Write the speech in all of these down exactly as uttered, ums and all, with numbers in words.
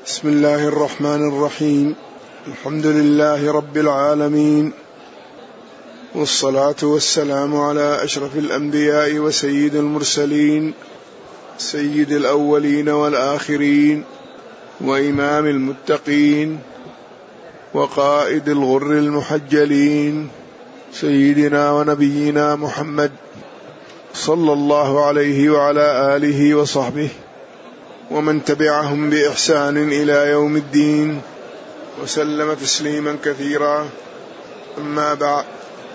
بسم الله الرحمن الرحيم. الحمد لله رب العالمين، والصلاة والسلام على أشرف الأنبياء وسيد المرسلين، سيد الأولين والآخرين، وإمام المتقين، وقائد الغر المحجلين، سيدنا ونبينا محمد صلى الله عليه وعلى آله وصحبه ومن تبعهم بإحسان إلى يوم الدين، وسلم تسليما كثيرا. أما بعد،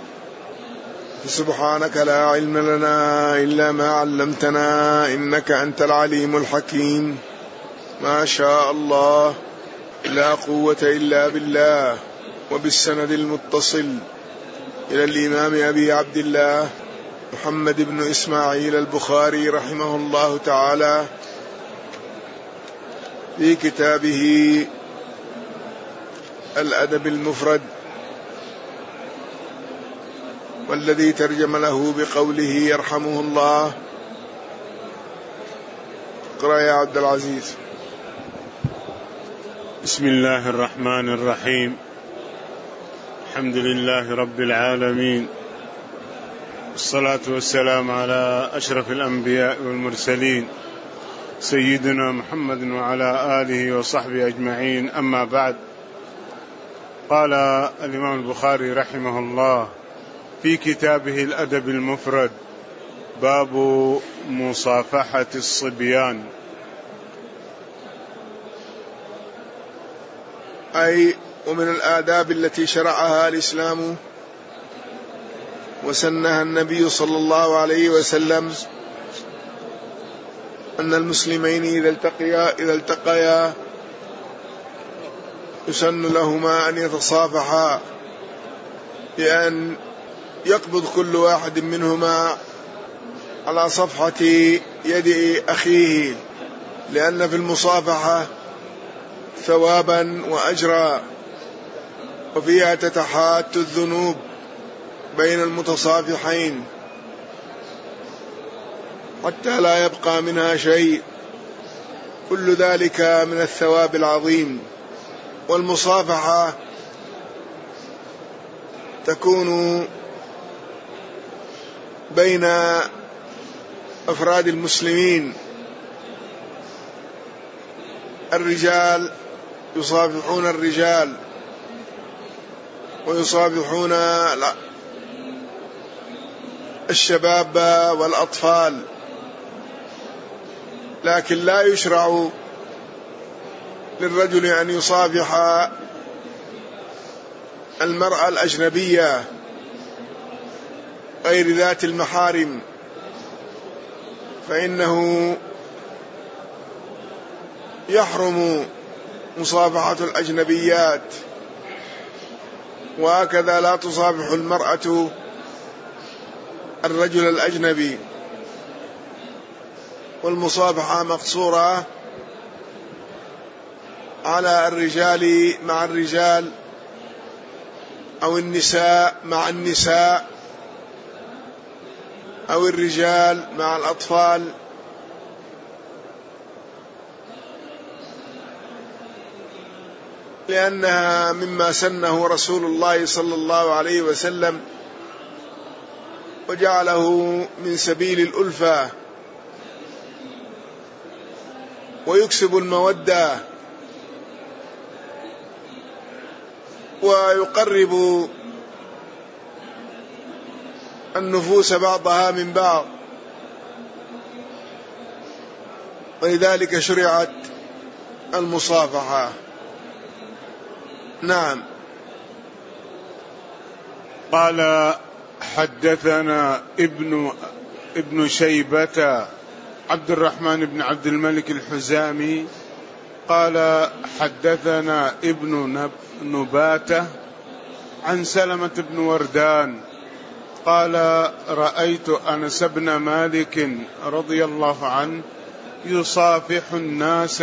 فسبحانك لا علم لنا إلا ما علمتنا إنك أنت العليم الحكيم. ما شاء الله، لا قوة إلا بالله. وبالسند المتصل إلى الإمام أبي عبد الله محمد بن إسماعيل البخاري رحمه الله تعالى في كتابه الأدب المفرد، والذي ترجم له بقوله يرحمه الله. اقرأ يا عبد العزيز. بسم الله الرحمن الرحيم. الحمد لله رب العالمين، والصلاة والسلام على أشرف الأنبياء والمرسلين، سيدنا محمد وعلى آله وصحبه أجمعين. أما بعد، قال الإمام البخاري رحمه الله في كتابه الأدب المفرد: باب مصافحة الصبيان. أي ومن الآداب التي شرعها الإسلام وسنها النبي صلى الله عليه وسلم أن المسلمين إذا التقيا إذا التقيا يسن لهما أن يتصافحا، بأن يقبض كل واحد منهما على صفحة يد أخيه، لأن في المصافحة ثوابا وأجرا، وفيها تتحات الذنوب بين المتصافحين حتى لا يبقى منها شيء، كل ذلك من الثواب العظيم. والمصافحة تكون بين أفراد المسلمين، الرجال يصافحون الرجال ويصافحون الشباب والأطفال، لكن لا يشرع للرجل أن يصافح المرأة الأجنبية غير ذات المحارم، فإنه يحرم مصافحة الأجنبيات، وهكذا لا تصافح المرأة الرجل الأجنبي. والمصافحة مقصورة على الرجال مع الرجال، أو النساء مع النساء، أو الرجال مع الأطفال، لأنها مما سنه رسول الله صلى الله عليه وسلم وجعله من سبيل الألفة ويكسب المودة ويقرب النفوس بعضها من بعض، ولذلك شرعت المصافحة. نعم. قال: حدثنا ابن ابن شيبة عبد الرحمن بن عبد الملك الحزامي قال: حدثنا ابن نباتة عن سلمة بن وردان قال: رأيت أنس بن مالك رضي الله عنه يصافح الناس،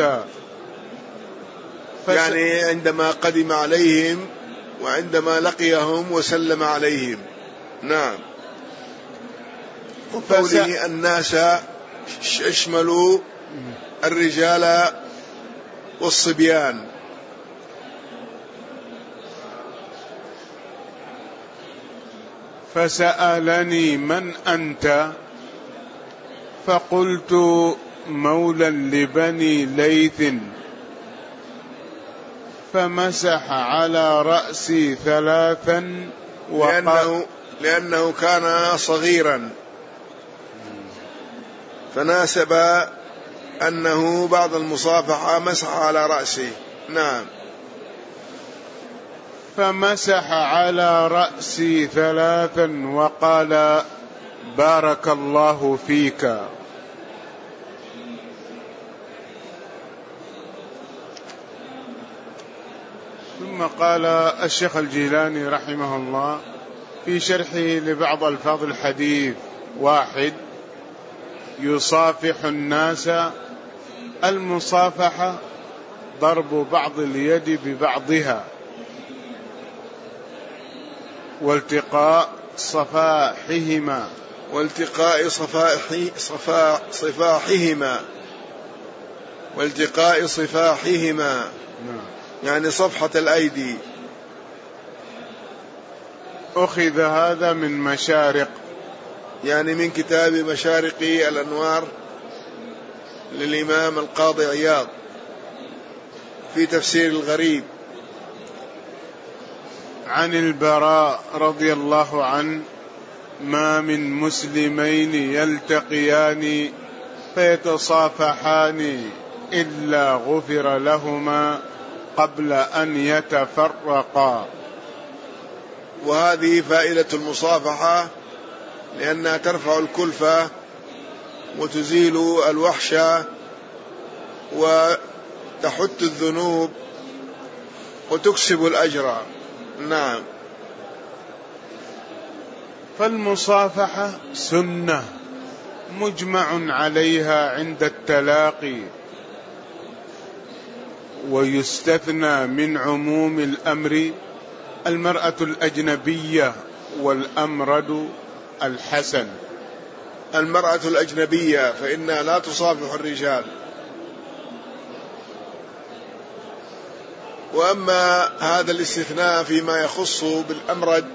يعني عندما قدم عليهم وعندما لقيهم وسلم عليهم. نعم. وقوله الناس يشمل الرجال والصبيان. فسألني من أنت؟ فقلت مولى لبني ليث. فمسح على رأسي ثلاثا لأنه, لأنه كان صغيرا، فناسب أنه بعد المصافحة مسح على رأسه. نعم. فمسح على رأسي ثلاثا وقال بارك الله فيك. ثم قال الشيخ الجيلاني رحمه الله في شرحه لبعض ألفاظ الحديث: واحد، يصافح الناس. المصافحة ضرب بعض اليد ببعضها، والتقاء صفاحهما والتقاء صفاحي صفا صفاحهما والتقاء صفاحهما يعني صفحة الأيدي. أخذ هذا من مشارق، يعني من كتاب مشارق الأنوار للإمام القاضي عياض في تفسير الغريب. عن البراء رضي الله عنه: ما من مسلمين يلتقيان فيتصافحان إلا غفر لهما قبل أن يتفرقا. وهذه فائدة المصافحة، لأنها ترفع الكلفة وتزيل الوحشة وتحت الذنوب وتكسب الأجر. نعم. فالمصافحة سنة مجمع عليها عند التلاقي، ويستثنى من عموم الأمر المرأة الأجنبية والأمرد الحسن. المرأة الأجنبية فإنها لا تصافح الرجال. وأما هذا الاستثناء فيما يخص بالأمرد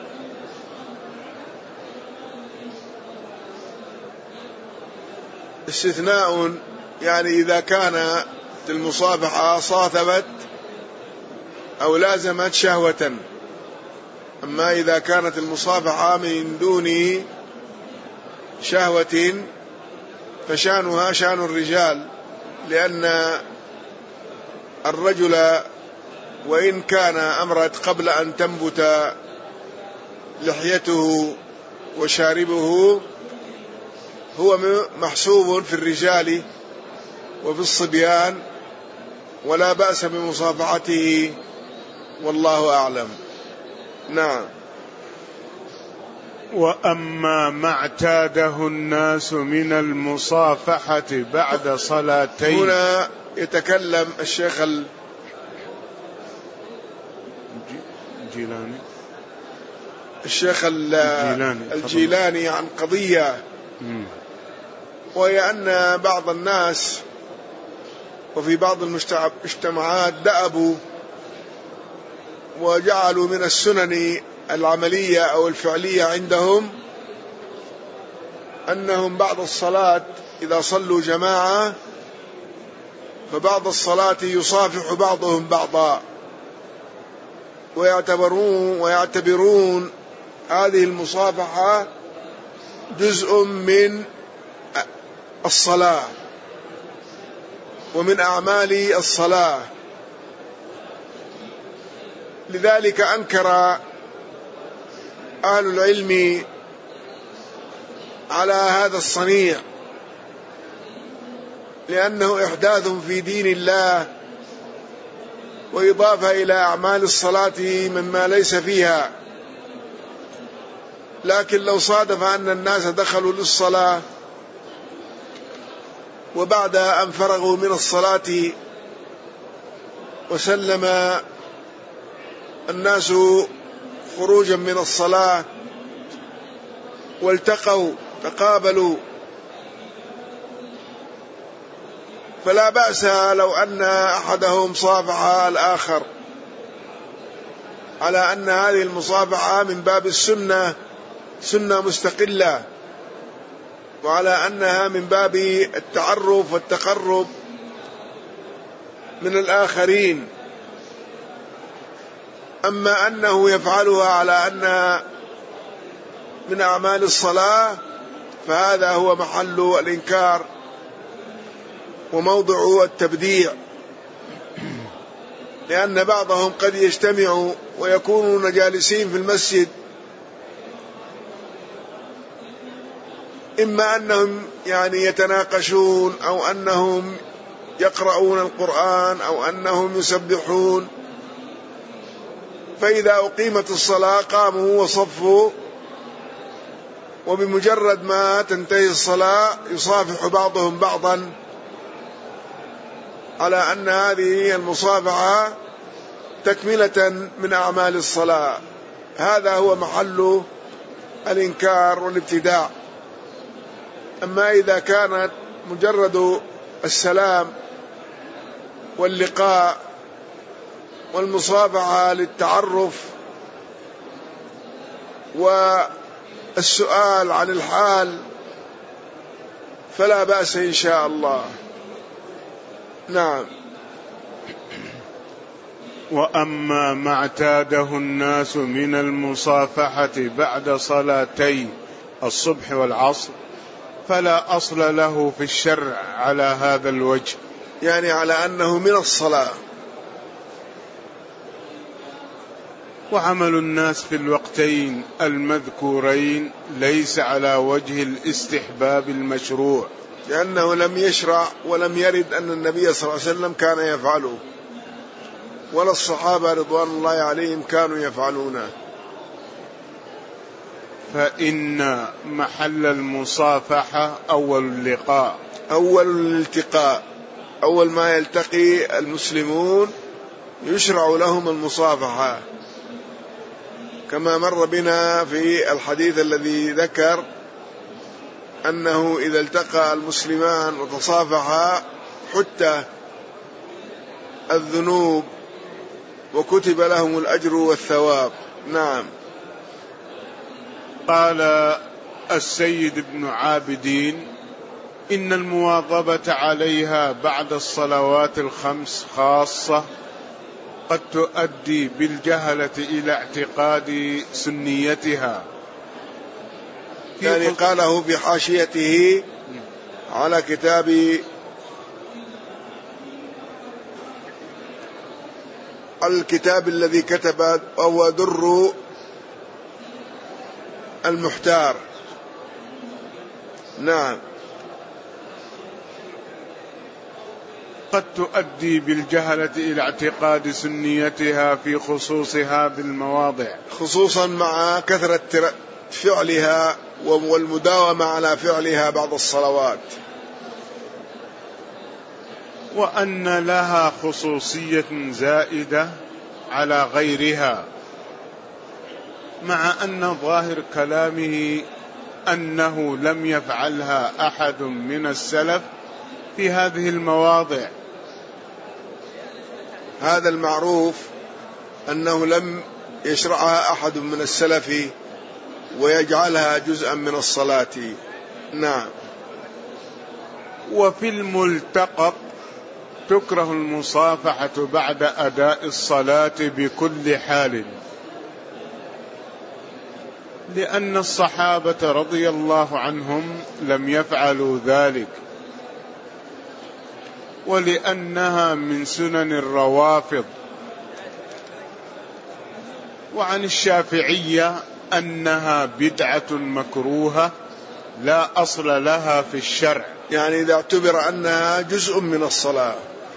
استثناء، يعني إذا كان المصافحة صاثبت أو لازمت شهوة. أما إذا كانت المصافحة من دون شهوة فشانها شان الرجال، لأن الرجل وإن كان أمرد قبل أن تنبت لحيته وشاربه هو محسوب في الرجال وفي الصبيان، ولا بأس بمصافحته، والله أعلم. نعم. وأما ما اعتاده الناس من المصافحة بعد صلاتين. هنا يتكلم الشيخ الجيلاني الشيخ الجيلاني, الجيلاني عن قضية، وهي أن بعض الناس وفي بعض المجتمعات دأبوا وجعلوا من السنن العملية أو الفعلية عندهم أنهم بعد الصلاة إذا صلوا جماعة فبعد الصلاة يصافح بعضهم بعضا، ويعتبرون ويعتبرون هذه المصافحة جزء من الصلاة ومن أعمال الصلاة. لذلك أنكر أهل العلم على هذا الصنيع، لأنه إحداث في دين الله وإضافة إلى أعمال الصلاة مما ليس فيها. لكن لو صادف أن الناس دخلوا للصلاة وبعد أن فرغوا من الصلاة وسلم الناس خروجا من الصلاة والتقوا تقابلوا، فلا بأس لو أن أحدهم صافح الآخر، على أن هذه المصافحة من باب السنة، سنة مستقلة، وعلى أنها من باب التعرف والتقرب من الآخرين. أما أنه يفعلها على أنها من أعمال الصلاة فهذا هو محل الإنكار وموضع التبديع، لأن بعضهم قد يجتمع ويكونون جالسين في المسجد، إما أنهم يعني يتناقشون أو أنهم يقرؤون القرآن أو أنهم يسبحون، فإذا أقيمت الصلاة قاموا وصفوا، وبمجرد ما تنتهي الصلاة يصافح بعضهم بعضا، على أن هذه المصافحة تكملة من أعمال الصلاة. هذا هو محل الإنكار والابتداع. أما إذا كانت مجرد السلام واللقاء والمصافحة للتعرف والسؤال عن الحال فلا بأس إن شاء الله. نعم. وأما ما اعتاده الناس من المصافحة بعد صلاتي الصبح والعصر فلا أصل له في الشرع على هذا الوجه، يعني على أنه من الصلاة. وعمل الناس في الوقتين المذكورين ليس على وجه الاستحباب المشروع، لأنه لم يشرع ولم يرد أن النبي صلى الله عليه وسلم كان يفعله، ولا الصحابة رضوان الله عليهم كانوا يفعلونه. فإن محل المصافحة أول اللقاء، أول الالتقاء، أول ما يلتقي المسلمون يشرع لهم المصافحة، كما مر بنا في الحديث الذي ذكر أنه إذا التقى المسلمان وتصافحا حتى الذنوب وكتب لهم الأجر والثواب. نعم. قال السيد ابن عابدين: إن المواظبة عليها بعد الصلوات الخمس خاصة قد تؤدي بالجهلة إلى اعتقاد سنيتها. يعني قاله في حاشيته على كتاب الكتاب الذي كتب وهو در المحتار. نعم. قد تؤدي بالجهلة إلى اعتقاد سنيتها في خصوص هذه المواضع، خصوصا مع كثرة فعلها والمداومة على فعلها بعد الصلوات، وأن لها خصوصية زائدة على غيرها، مع أن ظاهر كلامه أنه لم يفعلها أحد من السلف في هذه المواضع. هذا المعروف أنه لم يشرعها أحد من السلف ويجعلها جزءا من الصلاة. نعم. وفي الملتقط تكره المصافحة بعد أداء الصلاة بكل حال، لأن الصحابة رضي الله عنهم لم يفعلوا ذلك، ولأنها من سنن الروافض. وعن الشافعية أنها بدعة مكروهة لا أصل لها في الشرع، يعني إذا اعتبر أنها جزء من الصلاة.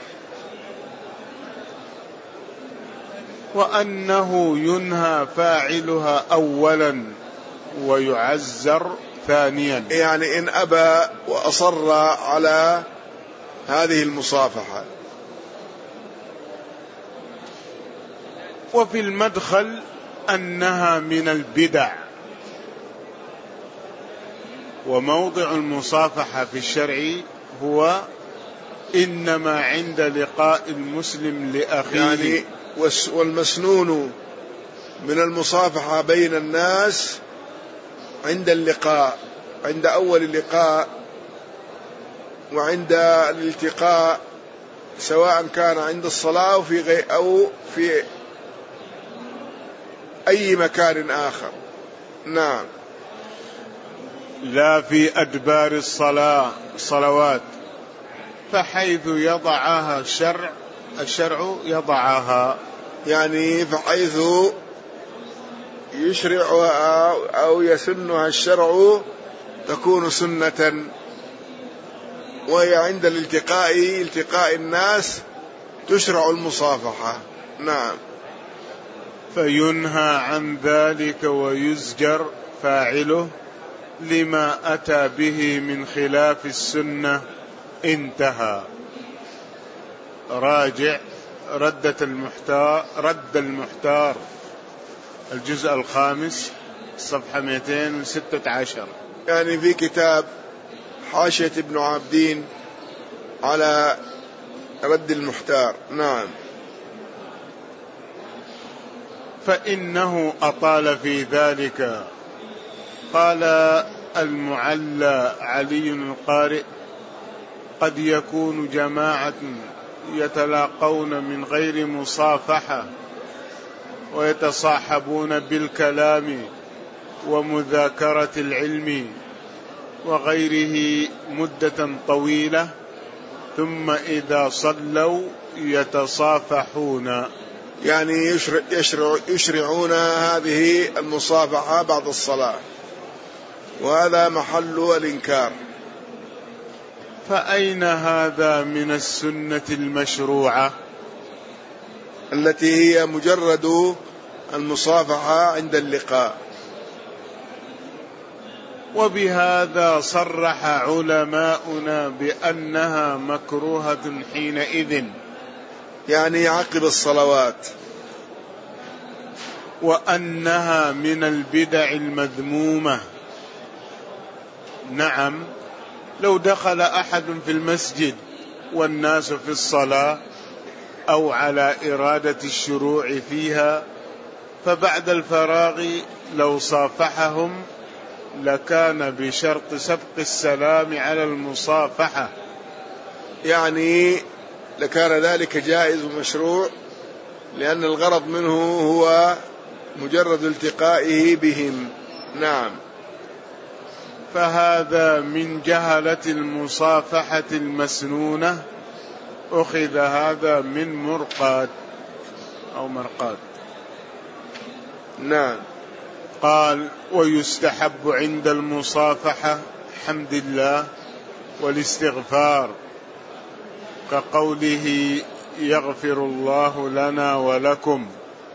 وأنه ينهى فاعلها أولا ويعزر ثانيا، يعني إن أبى وأصر على هذه المصافحة. وفي المدخل أنها من البدع، وموضع المصافحة في الشرع هو إنما عند لقاء المسلم لأخيه. يعني والمسنون من المصافحة بين الناس عند اللقاء، عند أول اللقاء وعند الالتقاء، سواء كان عند الصلاة أو في غير أو في أي مكان آخر. نعم. لا في أدبار الصلاة الصلوات، فحيث يضعها الشرع الشرع يضعها، يعني فحيث يشرعها أو يسنها الشرع تكون سنة، وهي عند الالتقاء التقاء الناس تشرع المصافحة. نعم. فينهى عن ذلك ويزجر فاعله لما أتى به من خلاف السنة. انتهى. راجع ردة المحتار رد المحتار الجزء الخامس صفحة مئتين وستة عشر. يعني في كتاب حاشية ابن عابدين على رد المحتار. نعم. فإنه أطال في ذلك. قال المعلى علي القارئ: قد يكون جماعة يتلاقون من غير مصافحة ويتصاحبون بالكلام ومذاكرة العلم وغيره مدة طويلة، ثم إذا صلوا يتصافحون، يعني يشرع يشرع يشرعون هذه المصافحة بعد الصلاة، وهذا محل الإنكار. فأين هذا من السنة المشروعة التي هي مجرد المصافحة عند اللقاء؟ وبهذا صرح علماؤنا بأنها مكروهة حينئذ، يعني عقب الصلوات، وأنها من البدع المذمومة. نعم، لو دخل أحد في المسجد والناس في الصلاة أو على إرادة الشروع فيها، فبعد الفراغ لو صافحهم لكان بشرط سبق السلام على المصافحة، يعني لكان ذلك جائز ومشروع، لأن الغرض منه هو مجرد التقائه بهم. نعم. فهذا من جهلة المصافحة المسنونة، أخذ هذا من مرقاد أو مرقاد. نعم. قال: ويستحب عند المصافحة حمد الله والاستغفار، كقوله: يغفر الله لنا ولكم،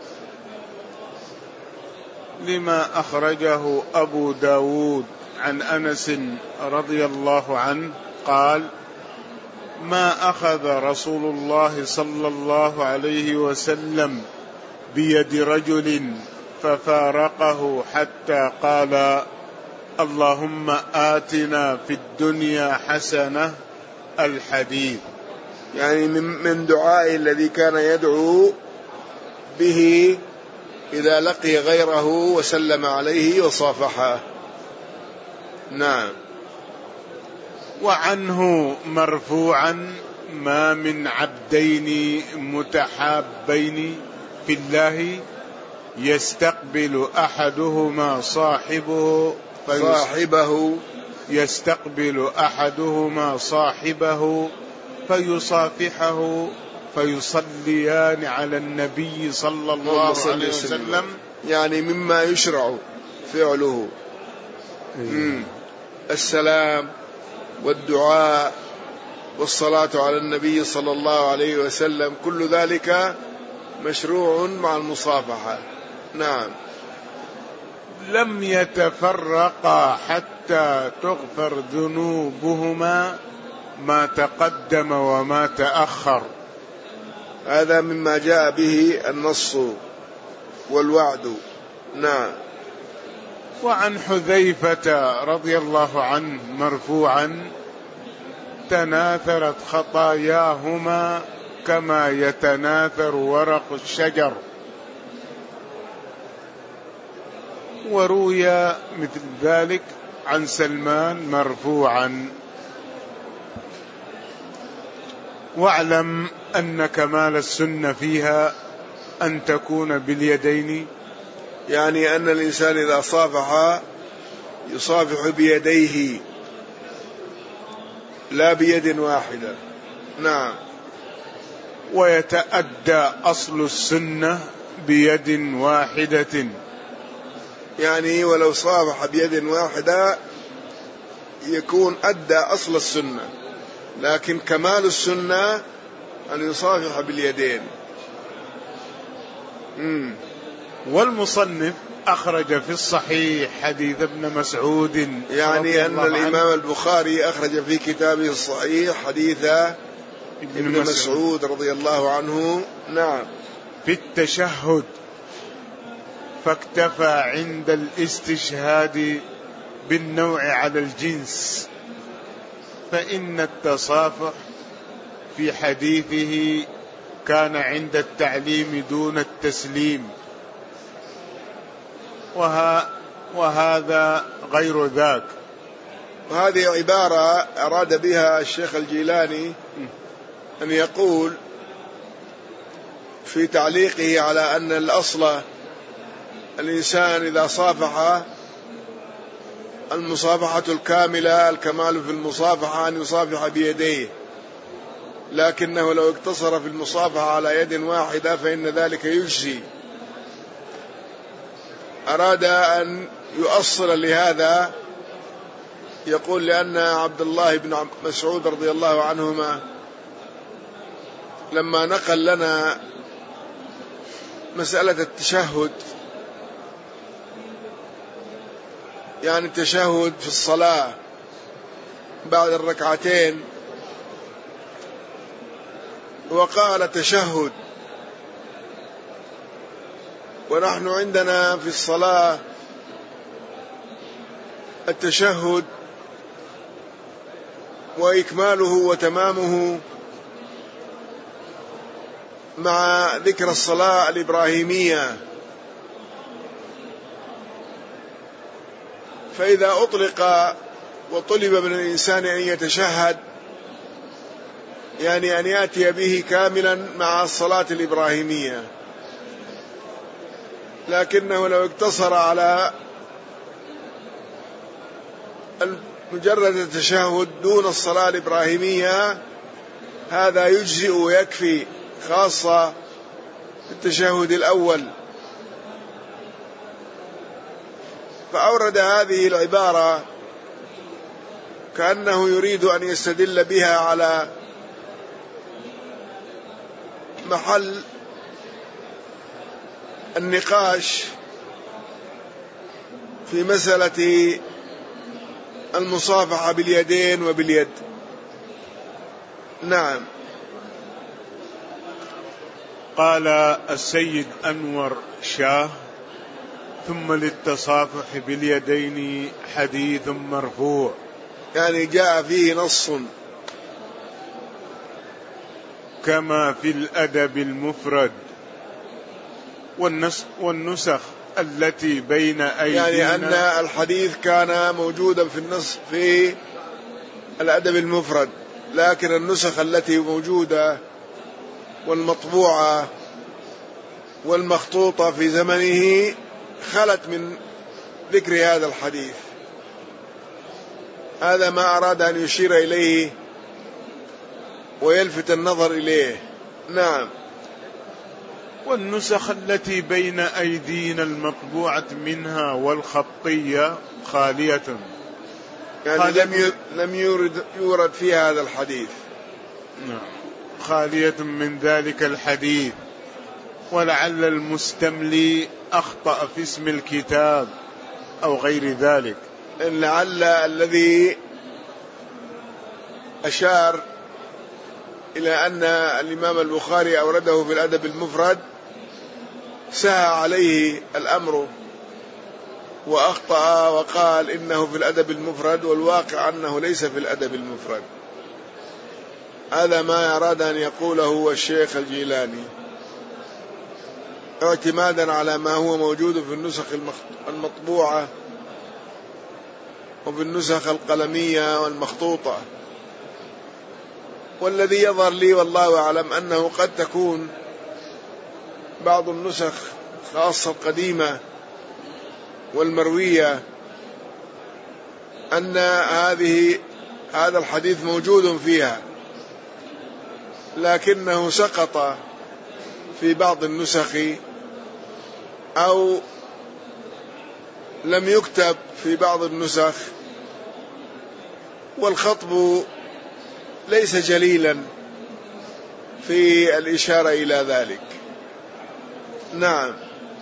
لما أخرجه أبو داود عن أنس رضي الله عنه قال: ما أخذ رسول الله صلى الله عليه وسلم بيد رجل ففارقه حتى قال: اللهم آتنا في الدنيا حسنة، الحديث. يعني من دعائه الذي كان يدعو به إذا لقي غيره وسلم عليه وصافحه. نعم. وعنه مرفوعا: ما من عبدين متحابين في الله يستقبل أحدهما صاحبه صاحبه يستقبل أحدهما صاحبه فيصافحه فيصليان على النبي صلى الله عليه وسلم. يعني مما يشرع فعله السلام والدعاء والصلاة على النبي صلى الله عليه وسلم، كل ذلك مشروع مع المصافحة. نعم. لم يتفرقا حتى تغفر ذنوبهما ما تقدم وما تأخر. هذا مما جاء به النص والوعد. نعم. وعن حذيفة رضي الله عنه مرفوعا: تناثرت خطاياهما كما يتناثر ورق الشجر. وروي مثل ذلك عن سلمان مرفوعا. واعلم أن كمال السنة فيها أن تكون باليدين، يعني أن الإنسان إذا صافح يصافح بيديه لا بيد واحدة. نعم. ويتأدى أصل السنة بيد واحدة، يعني ولو صافح بيد واحدة يكون أدى أصل السنة، لكن كمال السنة أن يصافح باليدين. مم. والمصنف أخرج في الصحيح حديث ابن مسعود، يعني أن الإمام البخاري أخرج في كتابه الصحيح حديث ابن مسعود, مسعود رضي الله عنه. نعم. في التشهد، فاكتفى عند الاستشهاد بالنوع على الجنس، فإن التصافح في حديثه كان عند التعليم دون التسليم، وها وهذا غير ذاك. وهذه عبارة أراد بها الشيخ الجيلاني أن يقول في تعليقه على أن الأصل الإنسان إذا صافح المصافحة الكاملة، الكمال في المصافحة أن يصافح بيديه، لكنه لو اقتصر في المصافحة على يد واحدة فإن ذلك يجزي. أراد أن يؤصل لهذا، يقول لأن عبد الله بن مسعود رضي الله عنهما لما نقل لنا مسألة التشهد، يعني التشهد في الصلاة بعد الركعتين، وقال تشهد، ونحن عندنا في الصلاة التشهد وإكماله وتمامه مع ذكر الصلاة الإبراهيمية، فإذا أطلق وطلب من الإنسان أن يتشهد يعني أن يأتي به كاملا مع الصلاة الإبراهيمية، لكنه لو اقتصر على مجرد التشهد دون الصلاة الإبراهيمية هذا يجزئ ويكفي، خاصة التشهد الأول. فأورد هذه العبارة كأنه يريد أن يستدل بها على محل النقاش في مسألة المصافحة باليدين وباليد. نعم. قال السيد أنور شاه: ثم للتصافح باليدين حديث مرفوع، يعني جاء فيه نص كما في الأدب المفرد والنسخ التي بين أيدينا، يعني أن الحديث كان موجودا في النص في الأدب المفرد، لكن النسخ التي موجودة والمطبوعة والمخطوطة في زمنه خلت من ذكر هذا الحديث. هذا ما أراد أن يشير إليه ويلفت النظر إليه. نعم. والنسخ التي بين أيدينا المطبوعة منها والخطية خالية، يعني خالية لم لم يورد يورد فيها هذا الحديث. نعم، خالية من ذلك الحديث. ولعل المستملي أخطأ في اسم الكتاب أو غير ذلك. لعل الذي أشار إلى أن الإمام البخاري أورده في الأدب المفرد سهى عليه الأمر وأخطأ وقال إنه في الأدب المفرد، والواقع أنه ليس في الأدب المفرد. هذا ما أراد أن يقوله الشيخ الجيلاني اعتمادا على ما هو موجود في النسخ المطبوعة وفي النسخ القلمية والمخطوطة. والذي يظهر لي والله أعلم أنه قد تكون بعض النسخ خاصة القديمة والمروية أن هذه هذا الحديث موجود فيها، لكنه سقط في بعض النسخ أو لم يكتب في بعض النسخ، والخطب ليس جليلا في الإشارة إلى ذلك. نعم.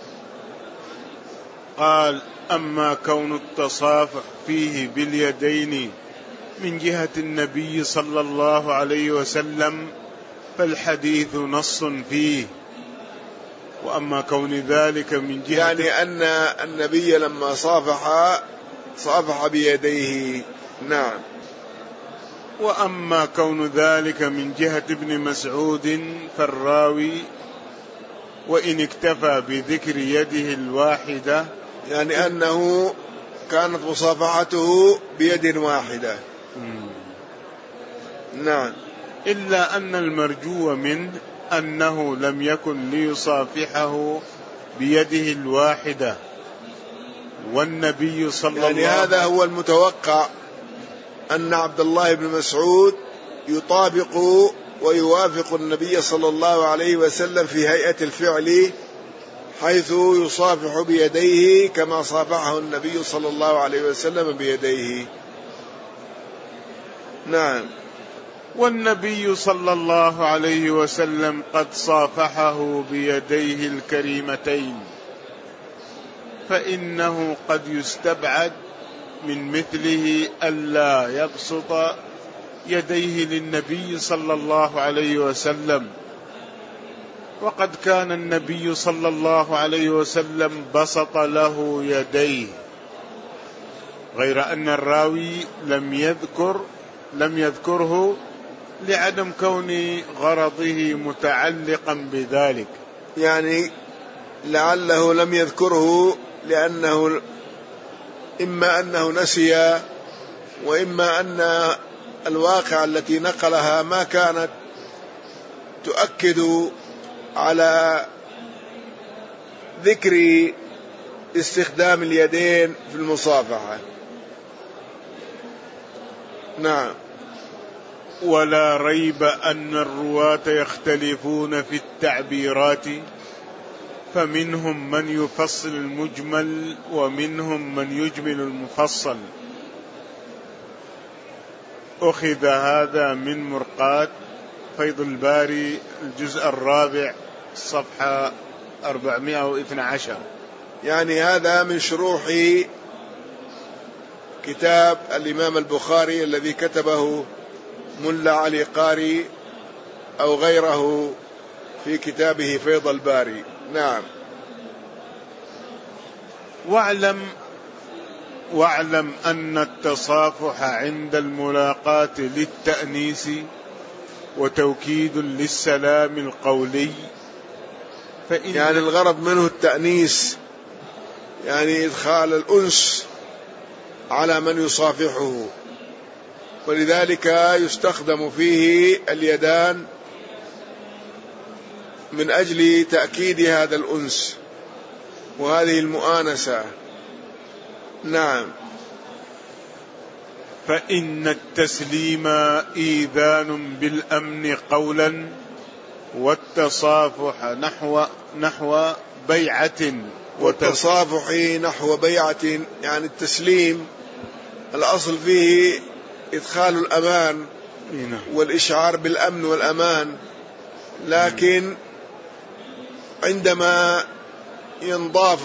قال: أما كون التصافح فيه باليدين من جهة النبي صلى الله عليه وسلم فالحديث نص فيه، وأما كون ذلك من جهة يعني أن النبي لما صافح صافح بيديه. نعم. وأما كون ذلك من جهة ابن مسعود فالراوي وإن اكتفى بذكر يده الواحدة، يعني أنه كانت مصافحته بيد واحدة. نعم. إلا أن المرجو منه أنه لم يكن ليصافحه بيده الواحدة، والنبي صلى يعني الله عليه وسلم هذا هو المتوقع، أن عبد الله بن مسعود يطابق ويوافق النبي صلى الله عليه وسلم في هيئة الفعل، حيث يصافح بيديه كما صافحه النبي صلى الله عليه وسلم بيديه. نعم. والنبي صلى الله عليه وسلم قد صافحه بيديه الكريمتين، فإنه قد يستبعد من مثله ألا يبسط يديه للنبي صلى الله عليه وسلم، وقد كان النبي صلى الله عليه وسلم بسط له يديه، غير أن الراوي لم يذكر لم يذكره لعدم كون غرضه متعلقا بذلك. يعني لعله لم يذكره لأنه إما أنه نسي، وإما أن الواقع التي نقلها ما كانت تؤكد على ذكر استخدام اليدين في المصافحة. نعم. ولا ريب أن الرواة يختلفون في التعبيرات، فمنهم من يفصل المجمل ومنهم من يجمل المفصل. أخذ هذا من مرقات فيض الباري الجزء الرابع صفحة أربعمائة واثني عشر. يعني هذا من شروح كتاب الإمام البخاري الذي كتبه ملا علي قاري أو غيره في كتابه فيض الباري. نعم. واعلم واعلم أن التصافح عند الملاقاة للتأنيس وتوكيد للسلام القولي، فإن يعني الغرض منه التأنيس، يعني إدخال الأنس على من يصافحه، ولذلك يستخدم فيه اليدان من أجل تأكيد هذا الأنس وهذه المؤانسة. نعم. فإن التسليم إيذان بالأمن قولا، والتصافح نحو نحو بيعة والتصافح نحو بيعة، يعني التسليم الأصل فيه إدخال الأمان والإشعار بالأمن والأمان، لكن عندما ينضاف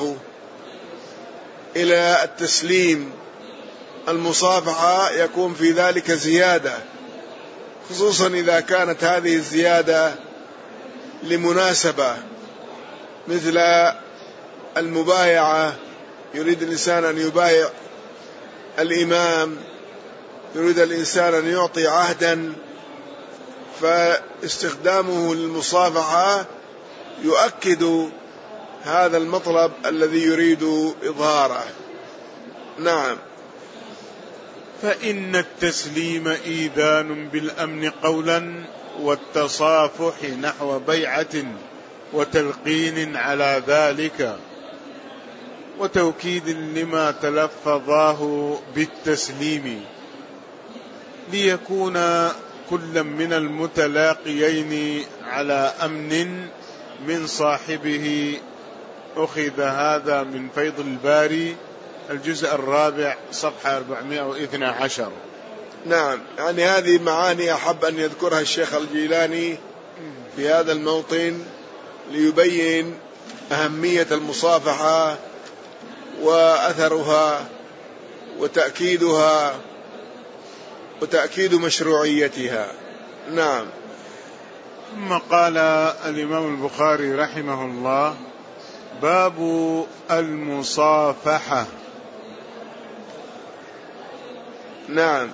إلى التسليم المصافحة يكون في ذلك زيادة، خصوصا إذا كانت هذه الزيادة لمناسبة، مثل المبايعة، يريد الإنسان أن يبايع الإمام، يريد الإنسان أن يعطي عهدا فاستخدامه للمصافحة يؤكد هذا المطلب الذي يريد إظهاره. نعم. فإن التسليم إيذان بالأمن قولا، والتصافح نحو بيعة وتلقين على ذلك، وتوكيد لما تلفظاه بالتسليم، ليكون كل من المتلاقيين على أمن من صاحبه. أخذ هذا من فيض الباري الجزء الرابع صفحة أربعمائة واثني عشر. نعم، يعني هذه معاني أحب أن يذكرها الشيخ الجيلاني في هذا الموطن ليبين أهمية المصافحة وأثرها وتأكيدها وتأكيد مشروعيتها. نعم. ثم قال الإمام البخاري رحمه الله: باب المصافحة. نعم.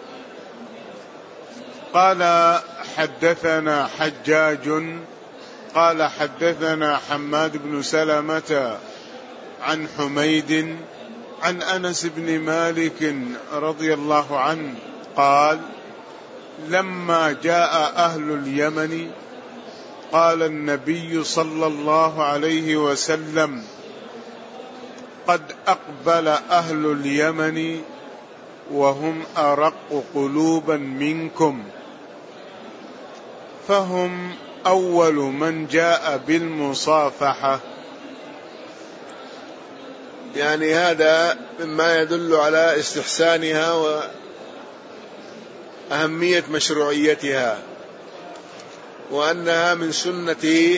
قال: حدثنا حجاج قال حدثنا حماد بن سلمة عن حميد عن أنس بن مالك رضي الله عنه قال: لما جاء أهل اليمن قال النبي صلى الله عليه وسلم: قد أقبل أهل اليمن وهم أرق قلوبا منكم، فهم أول من جاء بالمصافحة. يعني هذا مما يدل على استحسانها وأهمية مشروعيتها، وأنها من سنة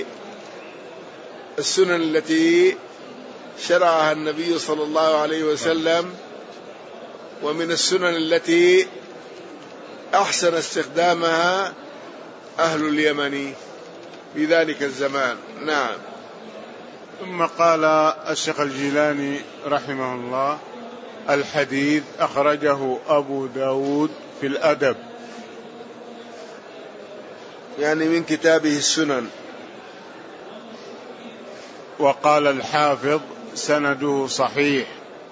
السنن التي شرعها النبي صلى الله عليه وسلم، ومن السنن التي أحسن استخدامها أهل اليمن في ذلك الزمان. نعم. ثم قال الشيخ الجيلاني رحمه الله: الحديث أخرجه أبو داود في الأدب، يعني من كتابه السنن. وقال الحافظ: سنده صحيح.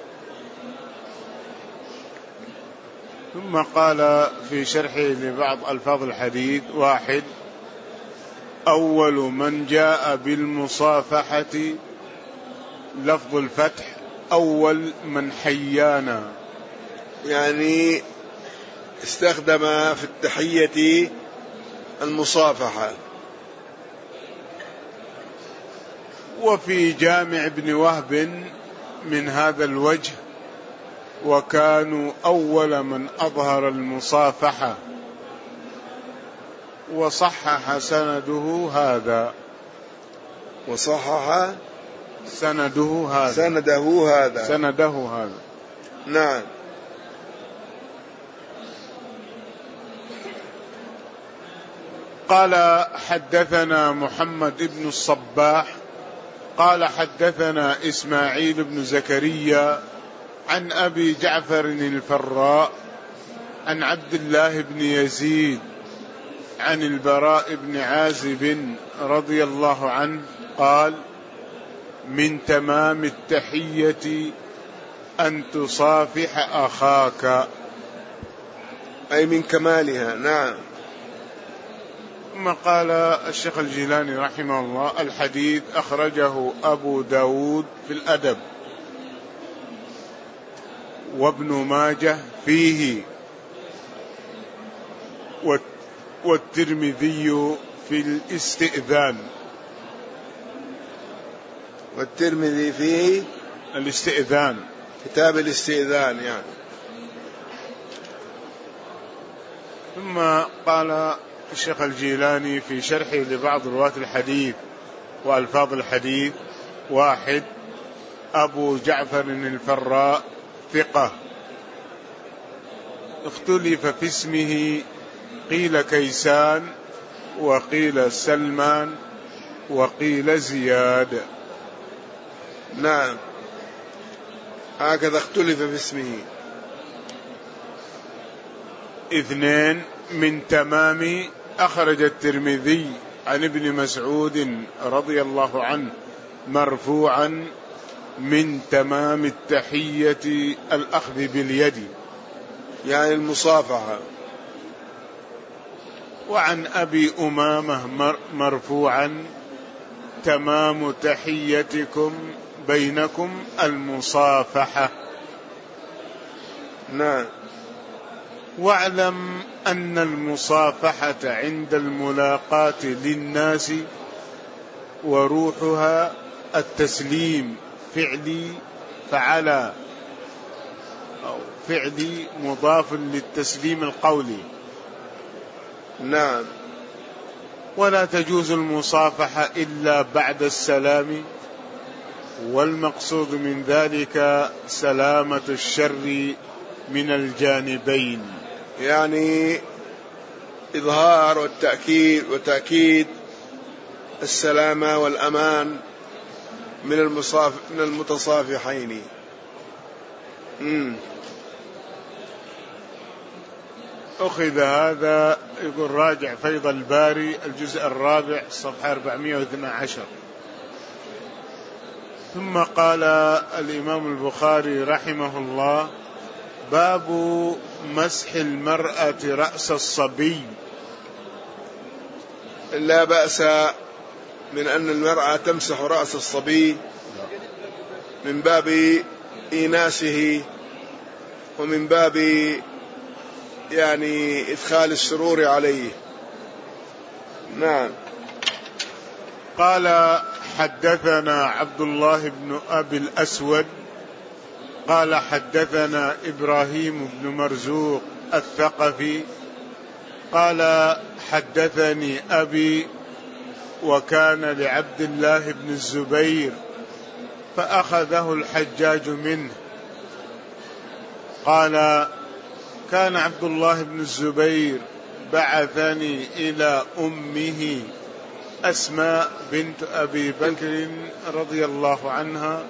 ثم قال في شرحه لبعض ألفاظ الحديث: واحد: أول من جاء بالمصافحة، لفظ الفتح، أول من حيانا، يعني استخدم في التحية المصافحة. وفي جامع ابن وهب من هذا الوجه: وكانوا أول من أظهر المصافحة، وصحح سنده هذا. وصحح سنده هذا سنده هذا سنده هذا نعم. قال: حدثنا محمد بن الصباح قال حدثنا إسماعيل بن زكريا عن أبي جعفر الفراء عن عبد الله بن يزيد عن البراء بن عازب رضي الله عنه قال: من تمام التحية أن تصافح أخاك، أي من كمالها. نعم. ثم قال الشيخ الجيلاني رحمه الله: الحديث أخرجه أبو داود في الأدب، وابن ماجه فيه، والترمذي في الاستئذان. والترمذي فيه الاستئذان، كتاب الاستئذان يعني. ثم قال الشيخ الجيلاني في شرحه لبعض رواة الحديث وألفاظ الحديث: واحد: أبو جعفر الفراء ثقة، اختلف في اسمه، قيل كيسان وقيل سلمان وقيل زياد. نعم، هكذا اختلف في اسمه. اثنين: من تمام أخرج الترمذي عن ابن مسعود رضي الله عنه مرفوعا: من تمام التحية الأخذ باليد، يعني المصافحة. وعن أبي أمامة مرفوعا: تمام تحيتكم بينكم المصافحة. نعم. واعلم أن المصافحة عند الملاقاة للناس وروحها التسليم فعلي فعلا، أو فعلي مضاف للتسليم القولي. نعم. ولا تجوز المصافحة إلا بعد السلام، والمقصود من ذلك سلامة الشر من الجانبين، يعني إظهار والتأكيد وتأكيد السلامة والأمان من المصاف من المتصافحين. مم. أخذ هذا، يقول راجع فيض الباري الجزء الرابع صفحة أربعمائة واثني عشر. ثم قال الإمام البخاري رحمه الله: باب مسح المرأة رأس الصبي. لا بأس من أن المرأة تمسح رأس الصبي من باب إيناسه، ومن باب يعني إدخال السرور عليه. نعم. قال: حدثنا عبد الله بن أبي الأسود قال حدثنا إبراهيم بن مرزوق الثقفي قال حدثني أبي وكان لعبد الله بن الزبير فأخذه الحجاج منه. قال: كان عبد الله بن الزبير بعثني إلى أمه أسماء بنت أبي بكر رضي الله عنها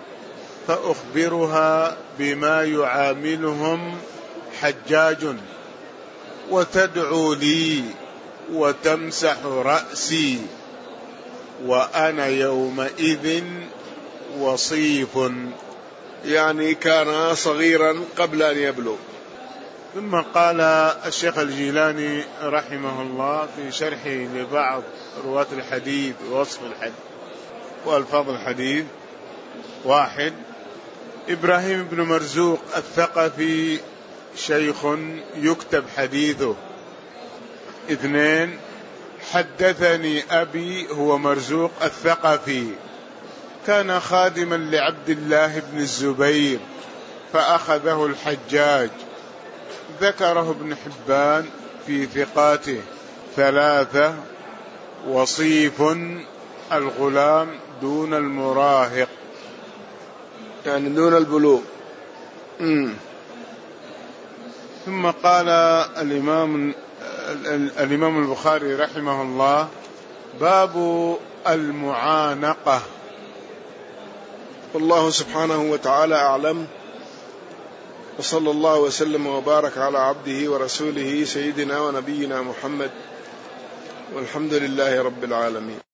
فأخبرها بما يعاملهم حجاج، وتدعو لي وتمسح رأسي وأنا يومئذ وصيف، يعني كان صغيرا قبل أن يبلغ. ثم قال الشيخ الجيلاني رحمه الله في شرحه لبعض رواة الحديث ووصف الحديث وألفاظ الحديث: واحد، إبراهيم بن مرزوق الثقفي شيخ يكتب حديثه. اثنين، حدثني أبي هو مرزوق الثقفي كان خادما لعبد الله بن الزبير فأخذه الحجاج، ذكره ابن حبان في ثقاته. ثلاثة، وصيف الغلام دون المراهق، يعني دون البلوغ. مم. ثم قال الإمام الإمام البخاري رحمه الله: باب المعانقة. والله سبحانه وتعالى أعلم، وصلى الله وسلم وبارك على عبده ورسوله سيدنا ونبينا محمد، والحمد لله رب العالمين.